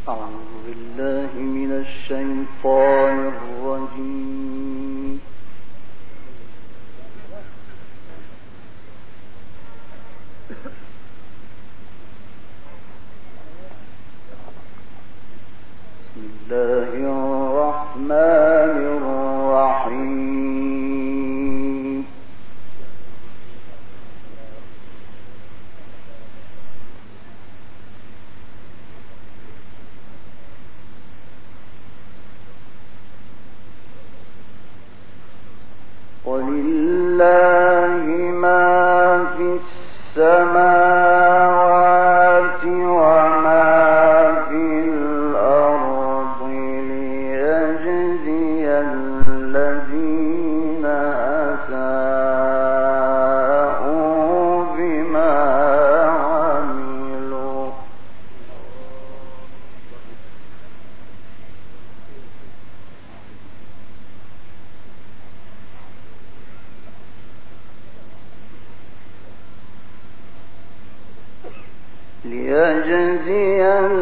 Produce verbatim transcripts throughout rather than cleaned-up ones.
ليجزي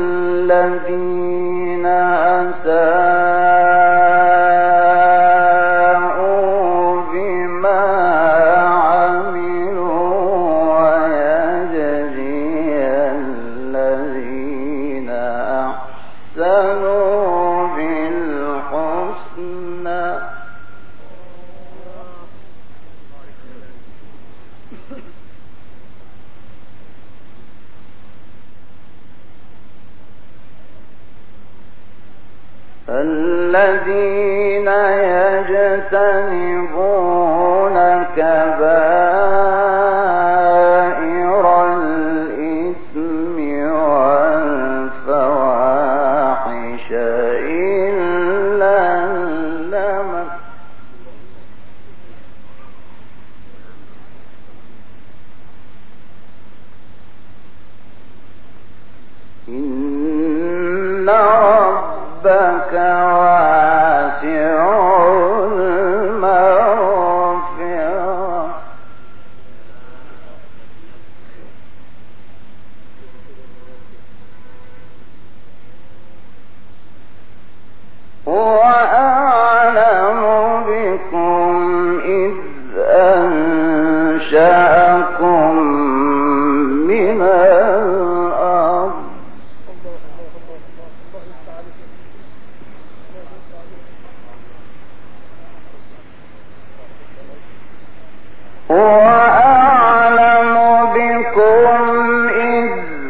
الذين أساءوا بما عملوا ويجزي الذين أحسنوا بالحسنى. الذين يجتنبون كبائر الإثم والفواحش إلا اللمم إن ربك واسع المغفرة هو أعلم بكم إذ أنشأكم من الأرض هو أعلم بكم إذ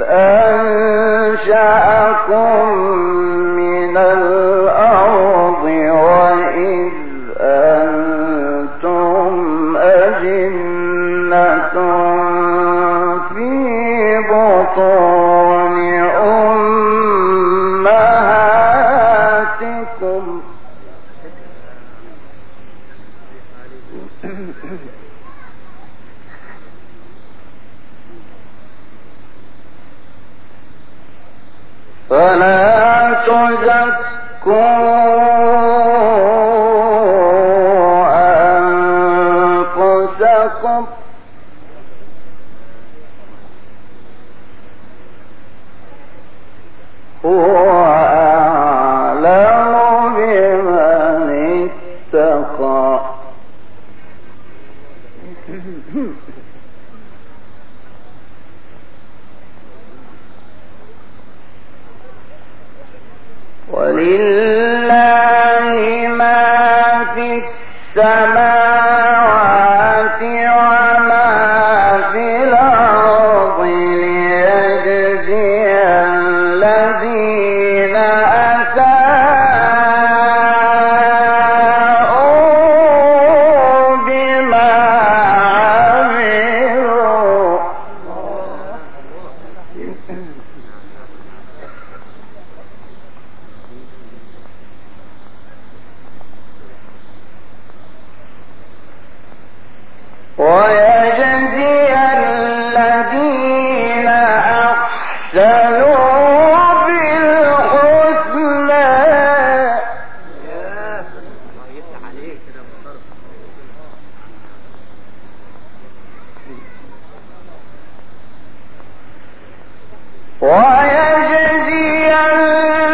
أنشأكم من الأرض وإذ أنتم أجنة في بطون أمهاتكم فلا تزكوا أنفسكم هو أعلم بمن اتقى ولله ما في السماوات وما في الأرض ليجزي الذين أساءوا بما عملوا ويجزي الذين أحسنوا بالحسنى ويجزي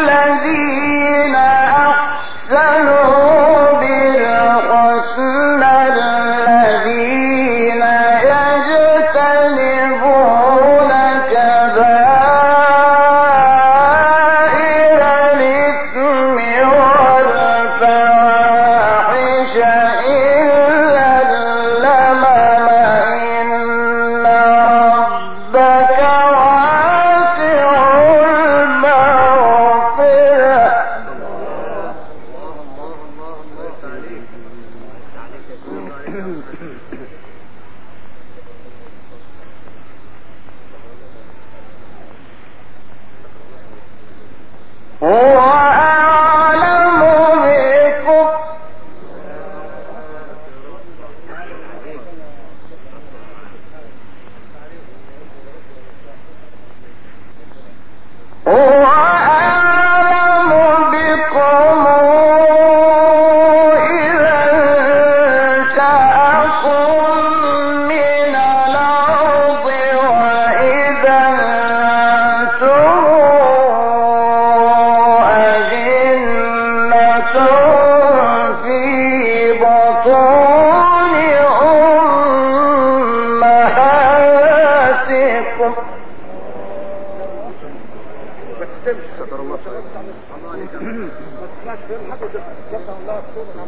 ستر الله عليك. ما تسمعش كلام حد وتفتح الله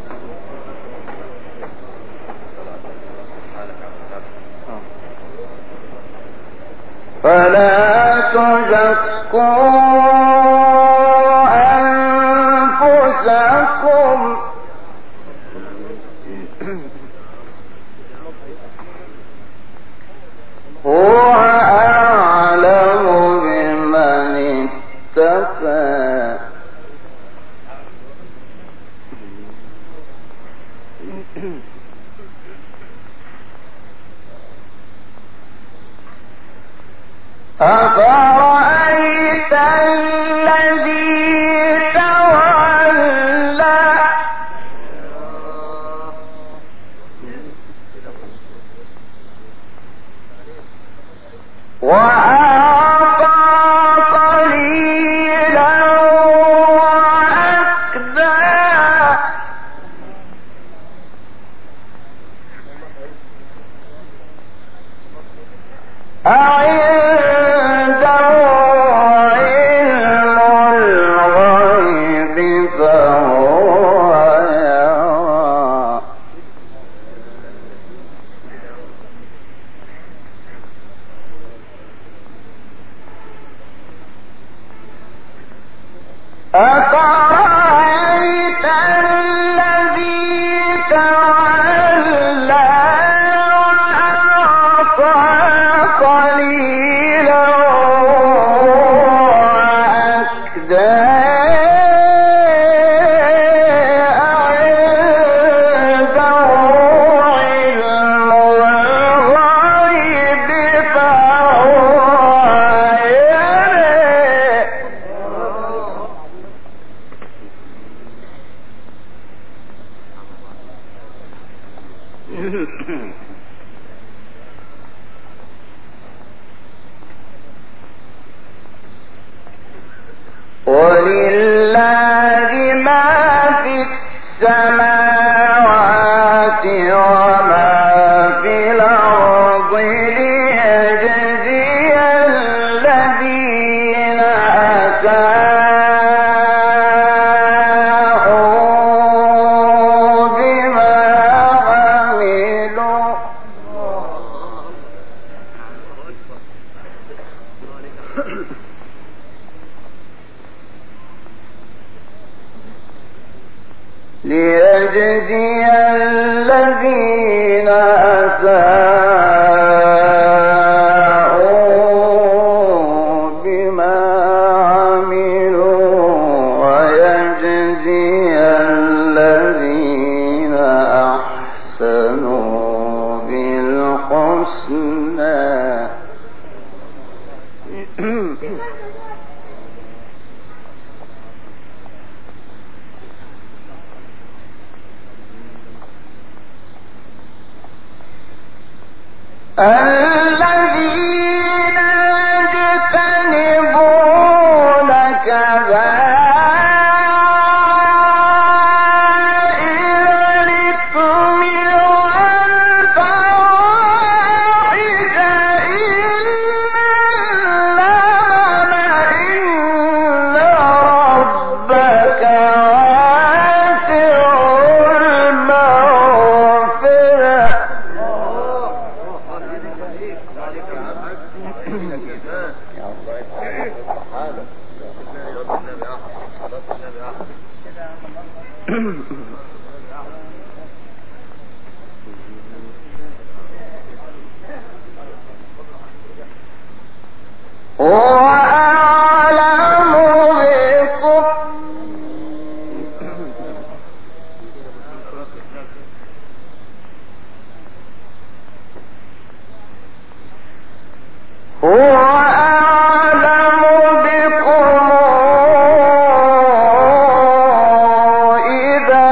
فلا تزكوا أنفسكم هو أعلم بمن اتقى أفرأيت الذي تولى وأعطى قليلا وأكدى أعنده علم الغيب فهو يرى أفرأيت الذي تولى وأعطى قليلا وأكدى أعنده علم الغيب فهو يرى ولله ما في السماوات وما في الأرض ليجزي الذين أساءوا بما عملوا ليجزي الذين أساءوا بما عملوا ويجزي الذين أحسنوا بالحسنى الذين يجتنبون كبائر الإثم والفواحش إلا اللمم إن ربك واسع المغفرة هو أعلم بكم هو أعلم بكم إذا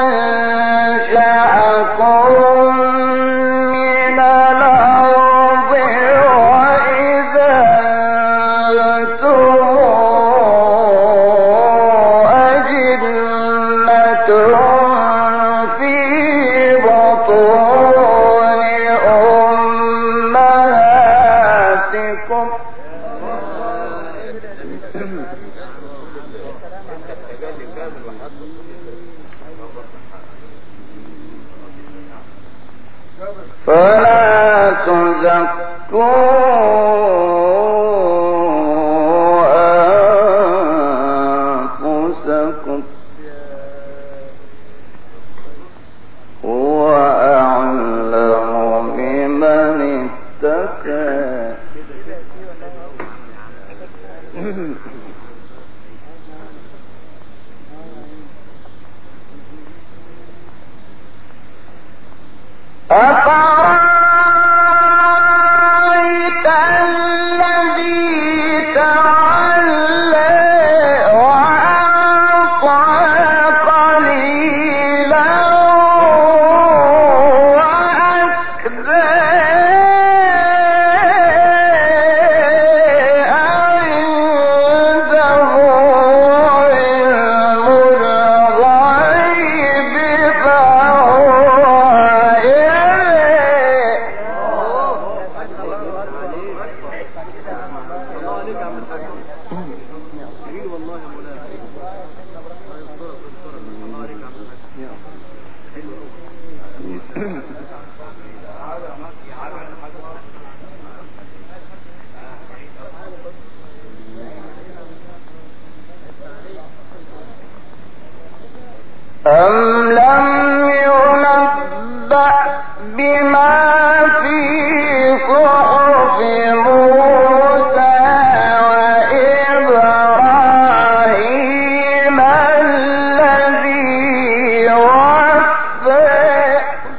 انشأكم من الأرض وإذا أنتم أجنة في بطون أمهاتكم فلا تزكوا أنفسكم هو أعلم بمن اتقى. أفرأيت الذي تولى وأعطى قليلا وأكدى أعنده علم الغيب فهو أم لم ينبأ بما في صحف موسى وإبراهيم الذي وفى.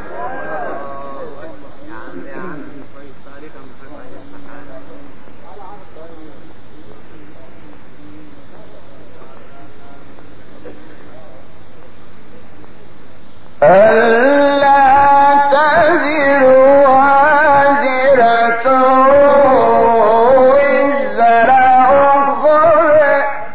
ألا تزر وازرة وزر أخرى.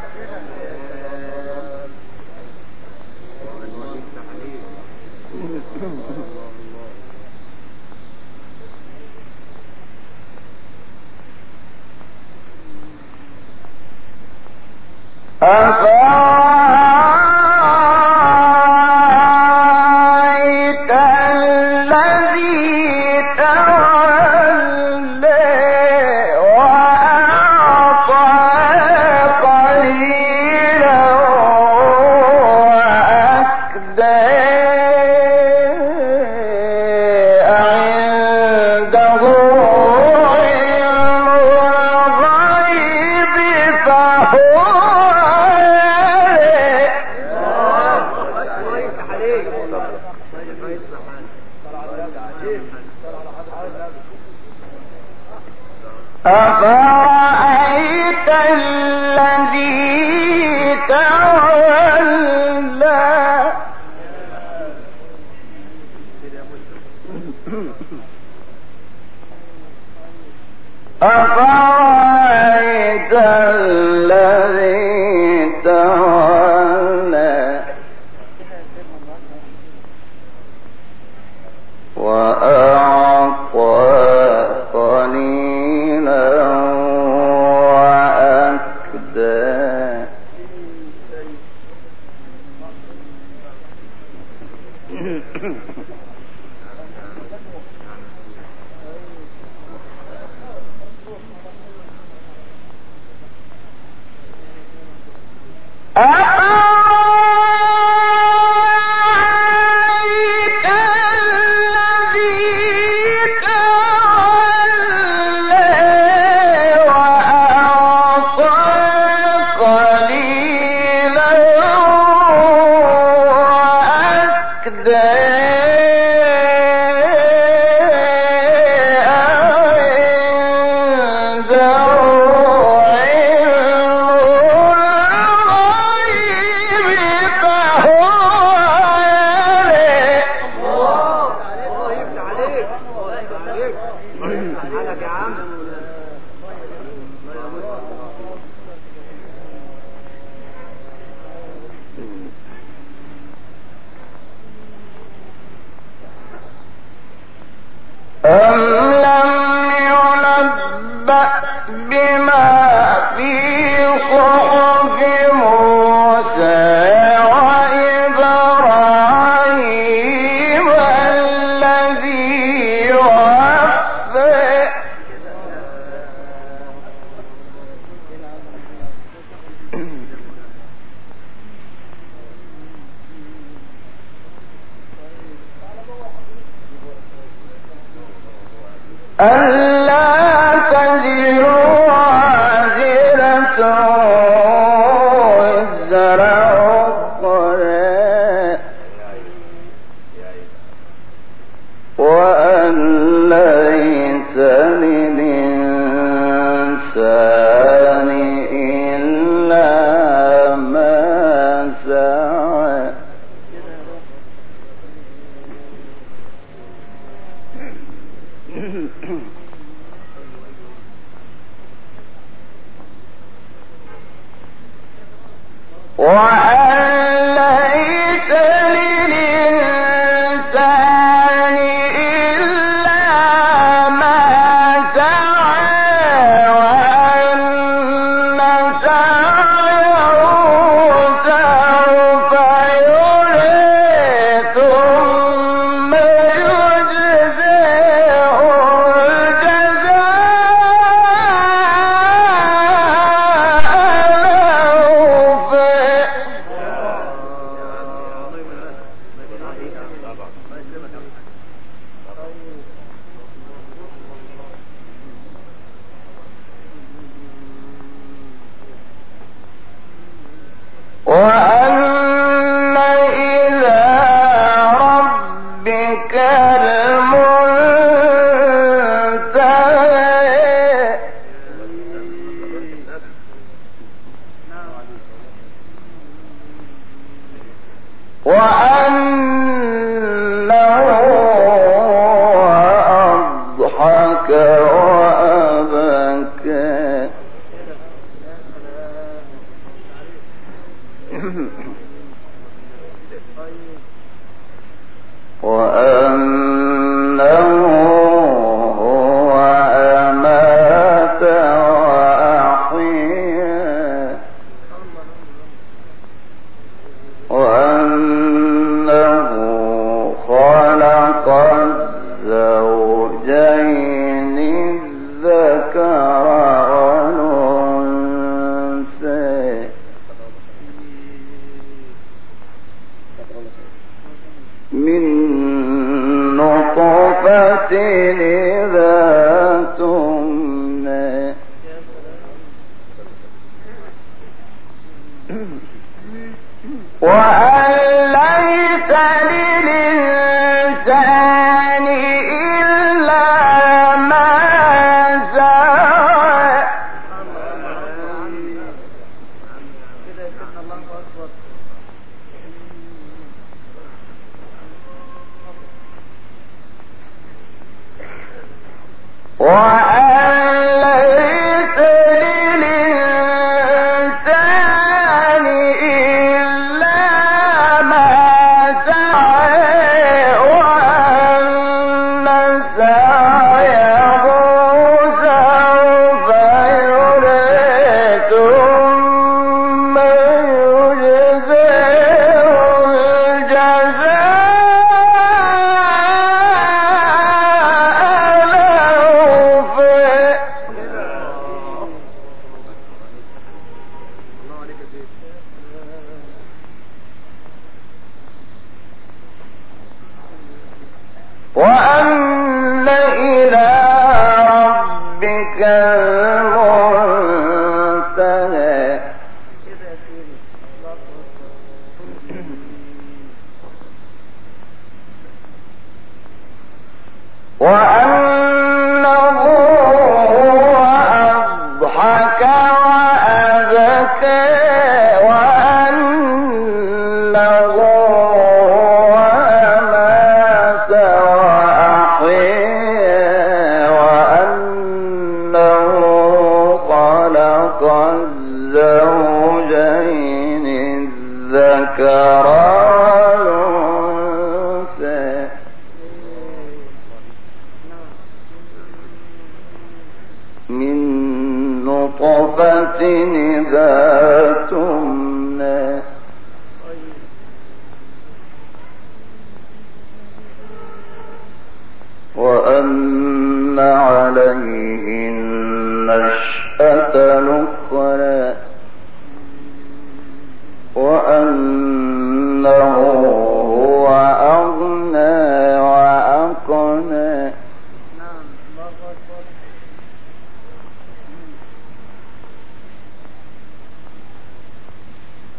أفرأيت الذي تولى وأعطى قليلا وأكدى أعنده علم الغيب فهو أفرأيت الذي تولى أفرأيت الذي تولى وأعطى قليلا وأكدى. أفرأيت الذي تولى وأعطى قليلا وأكدى أم لم ينبأ بما في صحف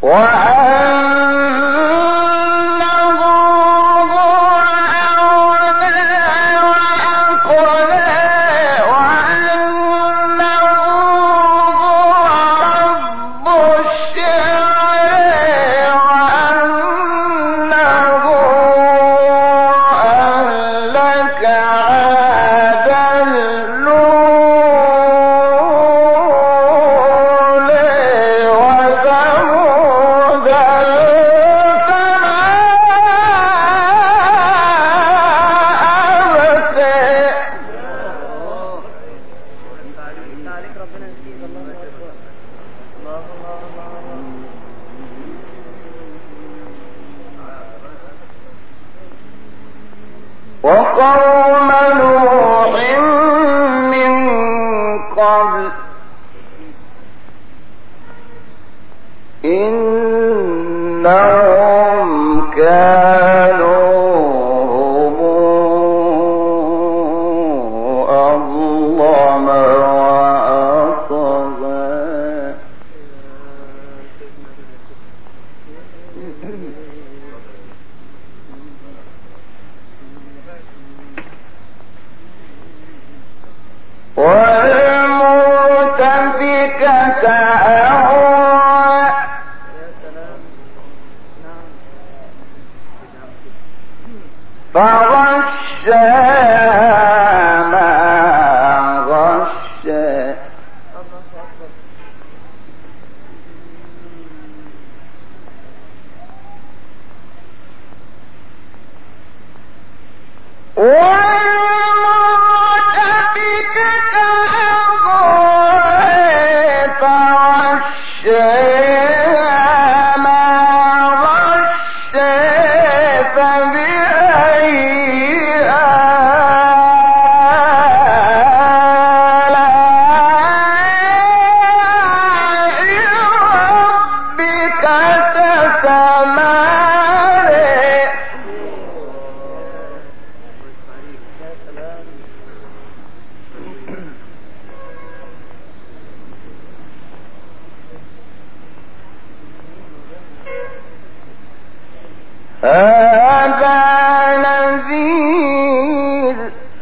وقوم نوح من قبل إنهم كانوا هم أظلم وأطغى والمؤتفكة أهوى فغشاها ما غشا والمؤتفكة أهوى فغشاها ما غشا فبأي آلاء ربك تتمارى هذا نذير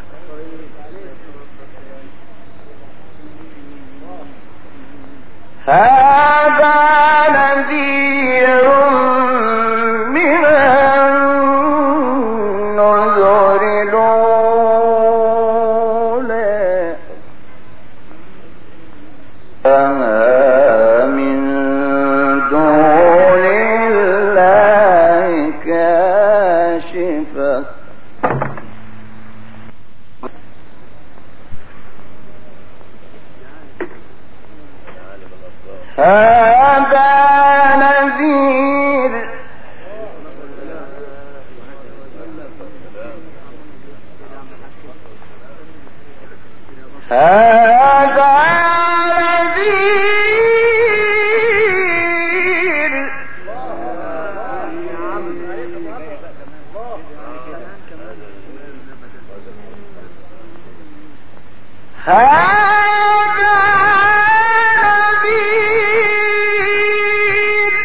هذا نذير من النذر الأولى فما من دون الله كاشفة هذا نذير هذا نذير هذا نذير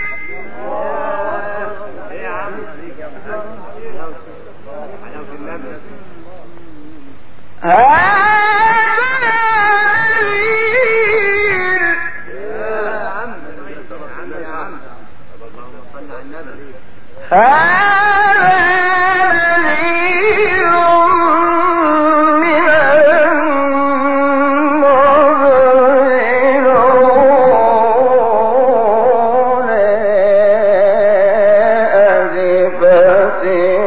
هذا نذير من النذر الأولى أزفت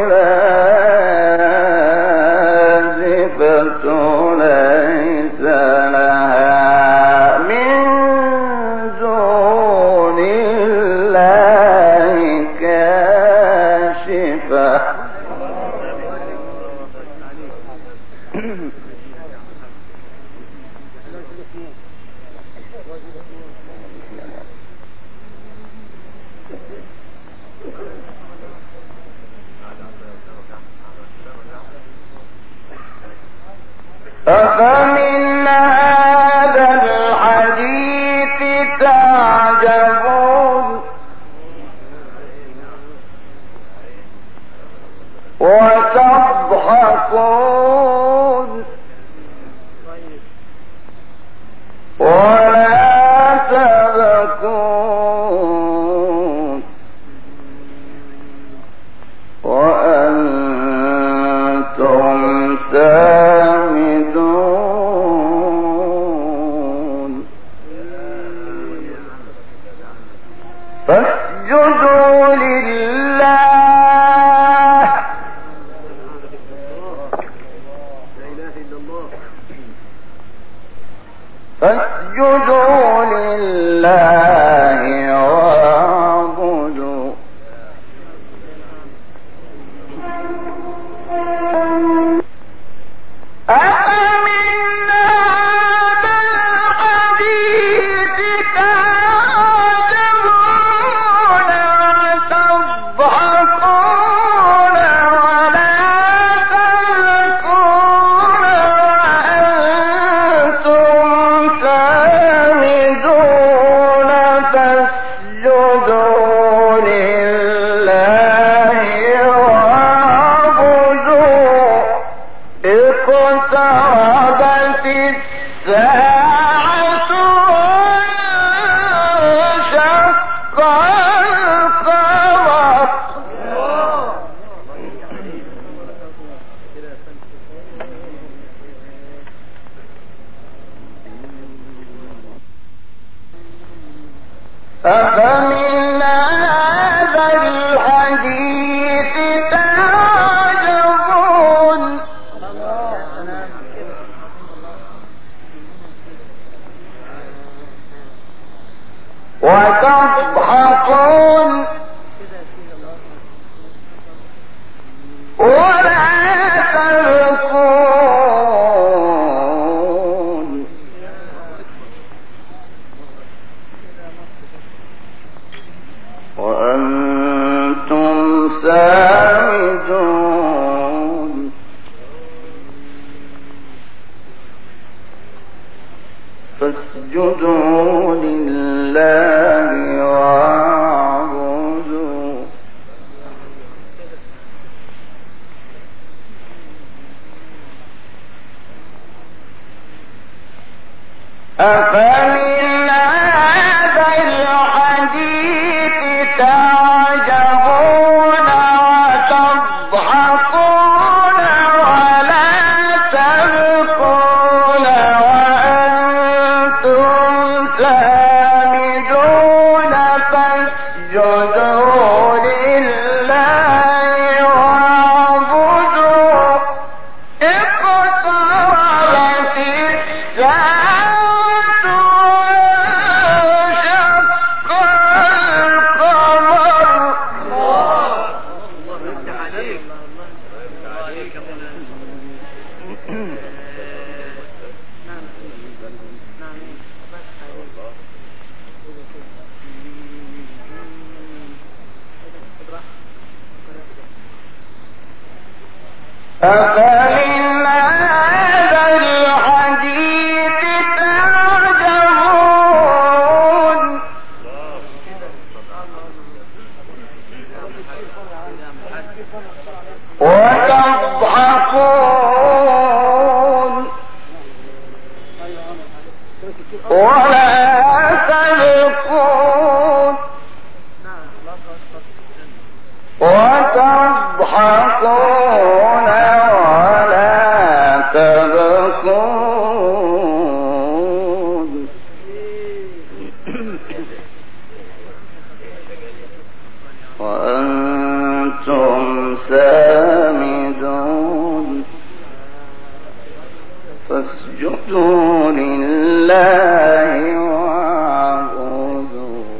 آزفة ليس لها من دون الله كاشفة أفمن هذا الحديث تعجبون فاسجدوا لله فاسجدوا لله واعبدوا أفمن هذا الحديث تعجبون وتضحكون ولا تبكون وأنتم سامدون فاسجدوا لله واعبدوا اقتربت الساعة وانشق القمر أفمن هذا الحديث تعجبون وتضحكون ولا تبكون وأنتم سامدون فاسجدوا لله واعبدوا أفمن هذا الحديث تعجبون وتضحكون ولا تبكون وأنتم سامدون فاسجدوا لله واعبدوا اقتربت الساعة وانشق القمر أفمن هذا الحديث تعجبون وتضحكون ولا تبكون وتضحكون ولا تبكون وأنتم سامدون فاسجدوا لله واعبدوا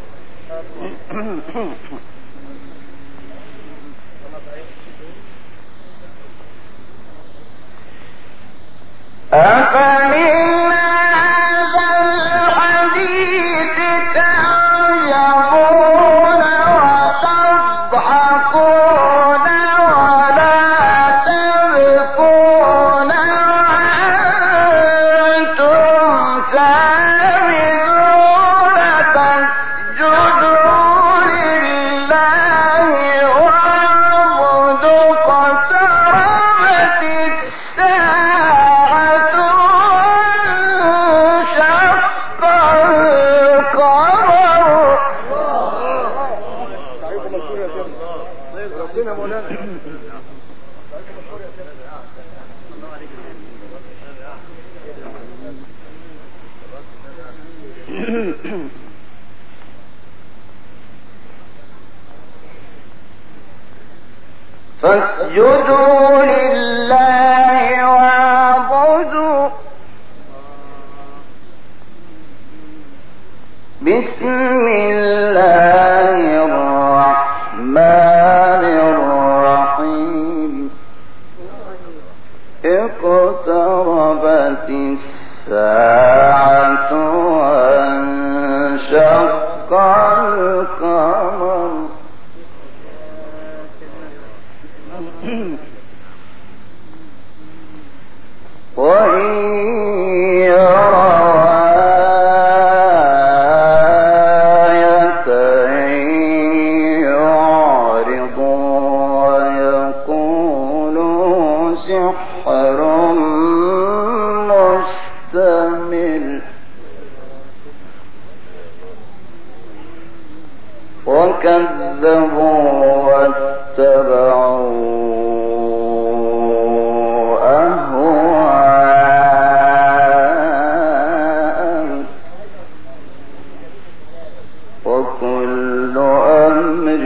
أفمن هذا الحديث تعجبون وتضحكون ولا تبكون وأنتم سامدون فاسجدوا لله واعبدوا اقتربت الساعة وانشق القمر ربنا مولانا فاسجدوا لله واعبدوا بسم الله الرحمن الرحيم اقتربت الساعة وانشق القمر وإن يروا آية يعرضوا ويقولوا سحر مستمر وكذبوا واتبعوا وكل أمر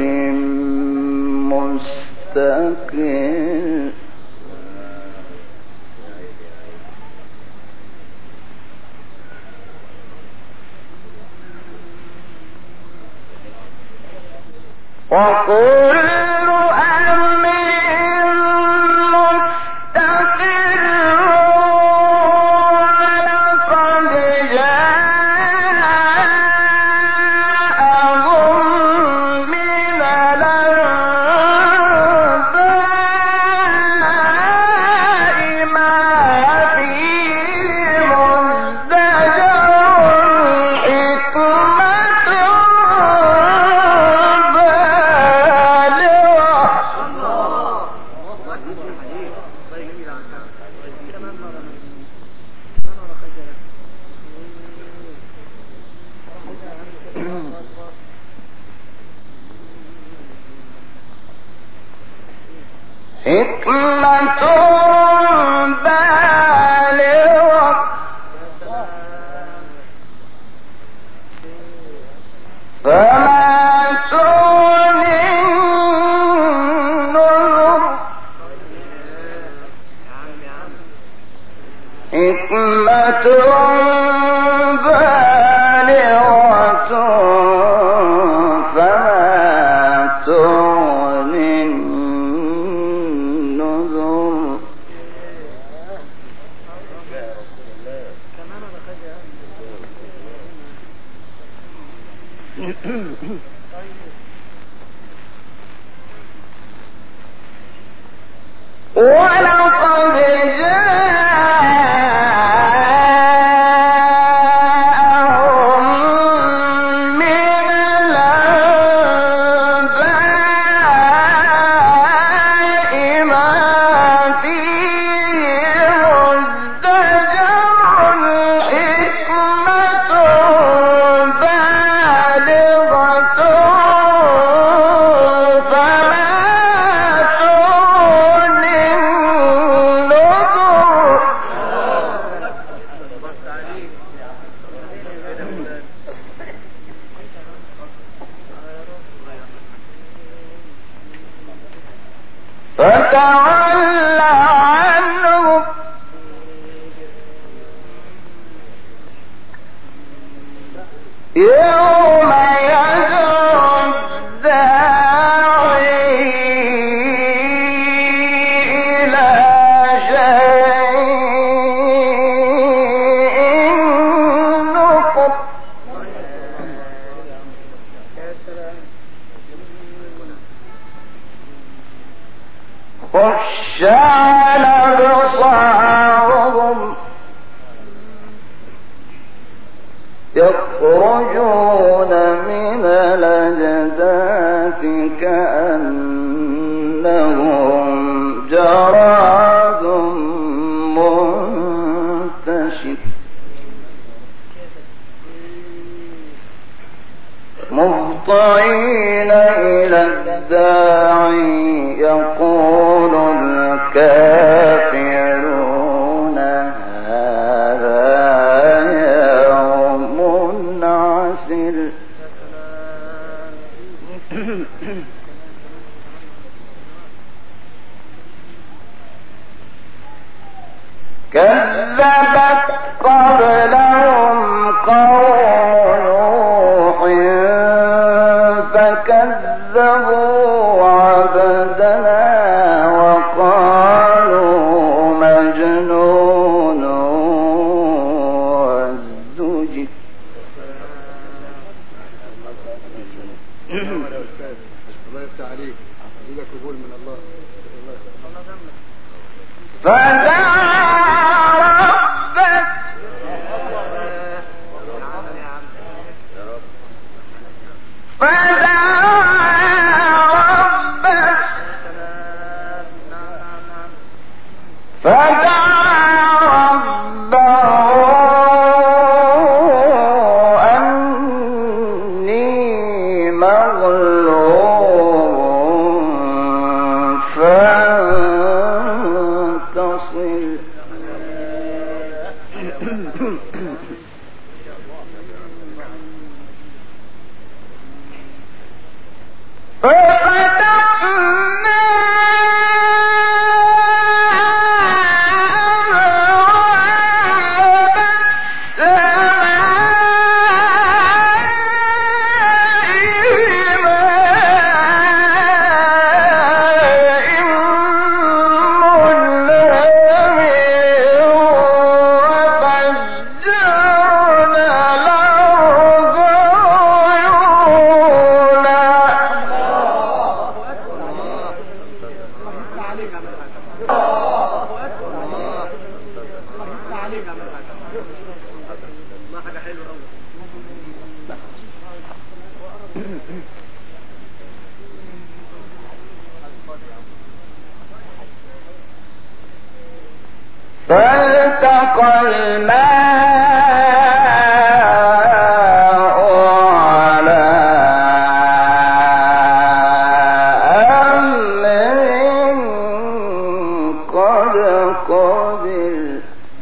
مستقر وكل أمر مستقر ولقد جاءهم من الأنباء ما فيه مزدجر حكمة حكمة بالغة فما تغني النذر حكمة بالغة فما تغني النذر ولقد جاءهم من الأنباء ما فيه مزدجر حكمة بالغة فما تغني النذر فتول عنهم يوم يدعو الداعي إلى شيء نكر خشعن أبصارهم يخرجون من الأجداث كأنهم جراد منتشر مهطعين إلى الداعي يقول الكافرون هذا يوم عسر كذبت قبلهم قوم نوح فكذبوا عبدنا وقالوا مجنون وازدجر. الله يفتح عليك، إذا قبول من الله. فدعا ربك فدعا ربك فدعا ربه أني مغلوب فانتصر. فالتقى الماء على أمر قد قدر.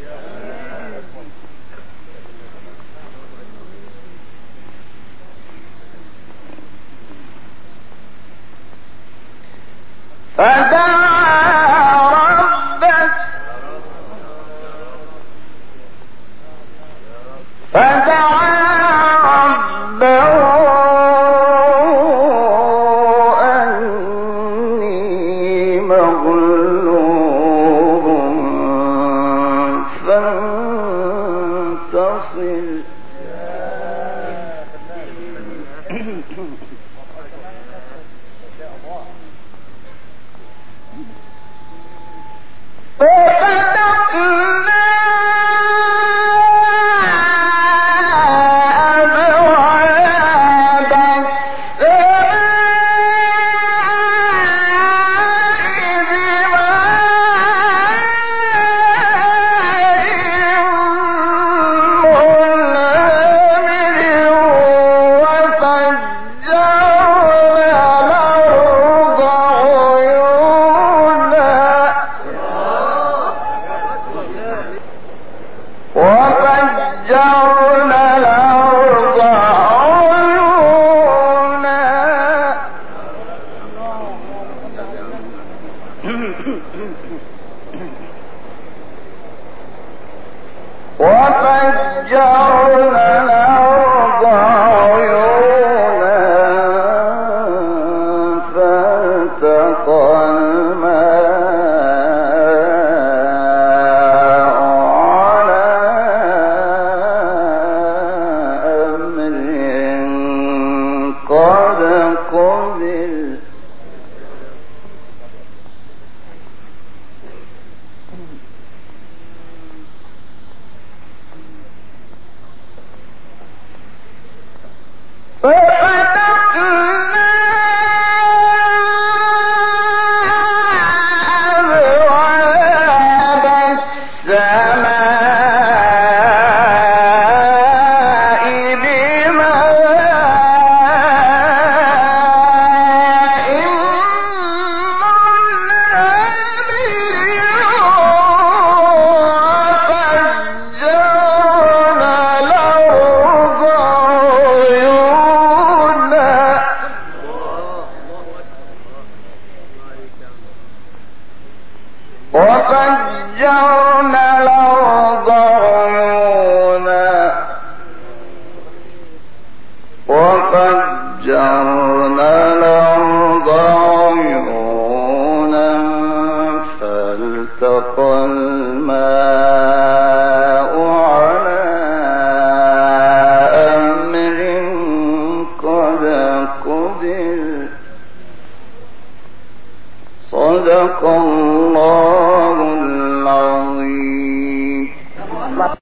فدعا ربك فدعا ربه أني مغلوب فانتصر. ففتحنا أبواب وفجرنا الأرض عيونا وفجرنا الأرض عيونا فالتقى الماء على أمر قد قدر. ففتحنا الأرض عيونا فالتقى الماء على أمر قد قدر صدق الله